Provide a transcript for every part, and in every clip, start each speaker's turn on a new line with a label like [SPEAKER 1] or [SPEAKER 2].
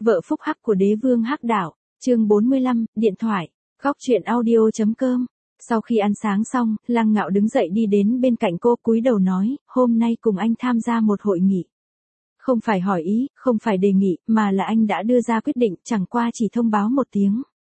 [SPEAKER 1] Vợ phúc hắc của đế vương hắc đạo, chương 45, điện thoại, góc truyện audio.com. Sau khi ăn sáng xong, Lăng Ngạo đứng dậy đi đến bên cạnh cô cúi đầu nói, hôm nay cùng anh tham gia một hội nghị. Không phải hỏi ý, không phải đề nghị, mà là anh đã đưa ra quyết định, chẳng qua chỉ thông báo một tiếng.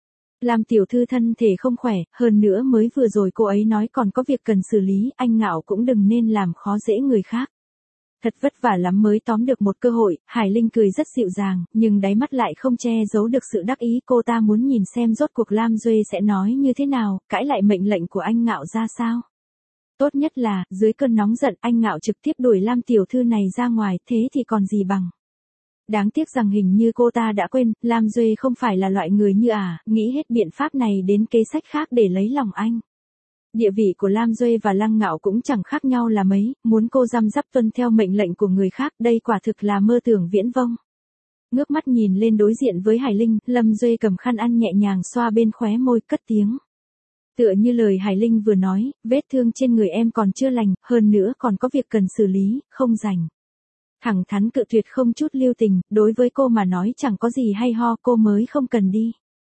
[SPEAKER 1] Lam tiểu thư thân thể không khỏe, hơn nữa mới vừa rồi cô ấy nói còn có việc cần xử lý, anh Ngạo cũng đừng nên làm khó dễ người khác. Thật vất vả lắm mới tóm được một cơ hội, Hải Linh cười rất dịu dàng, nhưng đáy mắt lại không che giấu được sự đắc ý, cô ta muốn nhìn xem rốt cuộc Lam Duệ sẽ nói như thế nào, cãi lại mệnh lệnh của anh Ngạo ra sao. Tốt nhất là, dưới cơn nóng giận anh Ngạo trực tiếp đuổi Lam tiểu thư này ra ngoài, thế thì còn gì bằng. Đáng tiếc rằng hình như cô ta đã quên, Lam Duệ không phải là loại người như nghĩ hết biện pháp này đến kế sách khác để lấy lòng anh. Địa vị của Lam Duệ và Lăng Ngạo cũng chẳng khác nhau là mấy, muốn cô răm rắp tuân theo mệnh lệnh của người khác, đây quả thực là mơ tưởng viễn vông. Ngước mắt nhìn lên đối diện với Hải Linh, Lâm Duệ cầm khăn ăn nhẹ nhàng xoa bên khóe môi, cất tiếng. Tựa như lời Hải Linh vừa nói, vết thương trên người em còn chưa lành, hơn nữa còn có việc cần xử lý, không rảnh. Thẳng thắn cự tuyệt không chút lưu tình, đối với cô mà nói chẳng có gì hay ho, cô mới không cần đi.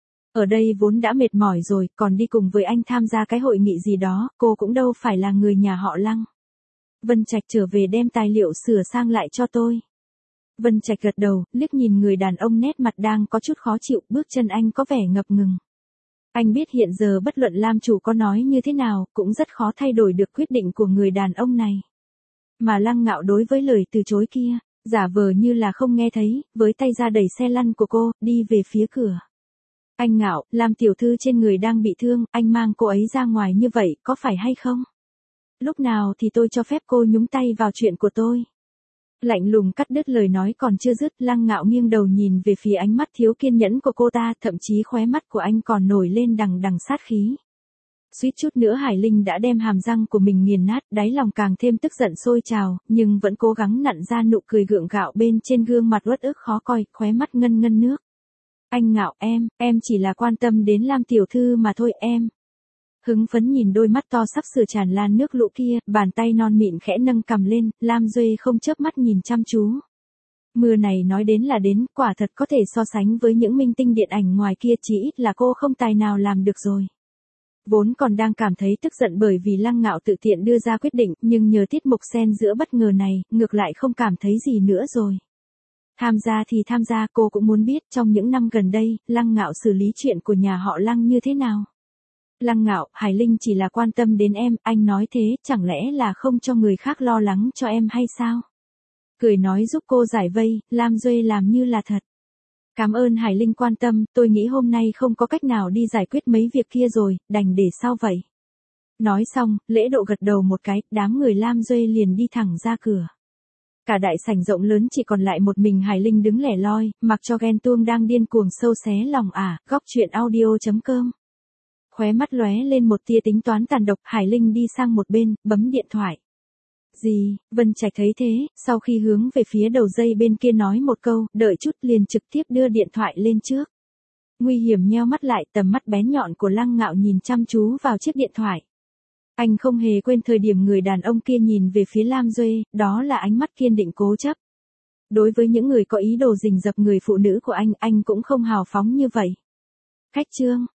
[SPEAKER 1] Ở đây vốn đã mệt mỏi rồi, còn đi cùng với anh tham gia cái hội nghị gì đó, cô cũng đâu phải là người nhà họ Lăng. Vân Trạch trở về đem tài liệu sửa sang lại cho tôi. Vân Trạch gật đầu, liếc nhìn người đàn ông nét mặt đang có chút khó chịu, bước chân anh có vẻ ngập ngừng. Anh biết hiện giờ bất luận Lam chủ có nói như thế nào, cũng rất khó thay đổi được quyết định của người đàn ông này. Mà Lăng Ngạo đối với lời từ chối kia, giả vờ như là không nghe thấy, với tay ra đẩy xe lăn của cô, đi về phía cửa. Anh Ngạo, Lam tiểu thư trên người đang bị thương, anh mang cô ấy ra ngoài như vậy, có phải hay không? Lúc nào thì tôi cho phép cô nhúng tay vào chuyện của tôi? Lạnh lùng cắt đứt lời nói còn chưa dứt, Lăng Ngạo nghiêng đầu nhìn về phía ánh mắt thiếu kiên nhẫn của cô ta, thậm chí khóe mắt của anh còn nổi lên đằng đằng sát khí. Suýt chút nữa Hải Linh đã đem hàm răng của mình nghiền nát, đáy lòng càng thêm tức giận sôi trào, nhưng vẫn cố gắng nặn ra nụ cười gượng gạo bên trên gương mặt uất ức khó coi, khóe mắt ngân ngân nước. Anh Ngạo, em chỉ là quan tâm đến Lam tiểu thư mà thôi em. Hứng phấn nhìn đôi mắt to sắp sửa tràn lan nước lũ kia, bàn tay non mịn khẽ nâng cầm lên, Lam Duệ không chớp mắt nhìn chăm chú. Mưa này nói đến là đến, quả thật có thể so sánh với những minh tinh điện ảnh ngoài kia, chỉ ít là cô không tài nào làm được rồi. Vốn còn đang cảm thấy tức giận bởi vì Lăng Ngạo tự tiện đưa ra quyết định, nhưng nhờ tiết mục xen giữa bất ngờ này, ngược lại không cảm thấy gì nữa rồi. Tham gia thì tham gia, cô cũng muốn biết trong những năm gần đây, Lăng Ngạo xử lý chuyện của nhà họ Lăng như thế nào. Lăng Ngạo, Hải Linh chỉ là quan tâm đến em, anh nói thế, chẳng lẽ là không cho người khác lo lắng cho em hay sao? Cười nói giúp cô giải vây, Lam Duệ làm như là thật. Cảm ơn Hải Linh quan tâm, tôi nghĩ hôm nay không có cách nào đi giải quyết mấy việc kia rồi, đành để sau vậy. Nói xong, lễ độ gật đầu một cái, đám người Lam Duệ liền đi thẳng ra cửa. Cả đại sảnh rộng lớn chỉ còn lại một mình Hải Linh đứng lẻ loi, mặc cho ghen tuông đang điên cuồng sâu xé lòng góc truyện audio.com. Khóe mắt lóe lên một tia tính toán tàn độc, Hải Linh đi sang một bên, bấm điện thoại. Gì, Vân Trạch thấy thế, sau khi hướng về phía đầu dây bên kia nói một câu, đợi chút liền trực tiếp đưa điện thoại lên trước. Nguy hiểm nheo mắt lại, tầm mắt bén nhọn của Lăng Ngạo nhìn chăm chú vào chiếc điện thoại. Anh không hề quên thời điểm người đàn ông kia nhìn về phía Lam Duệ, đó là ánh mắt kiên định cố chấp. Đối với những người có ý đồ rình rập người phụ nữ của anh cũng không hào phóng như vậy. Khách trương,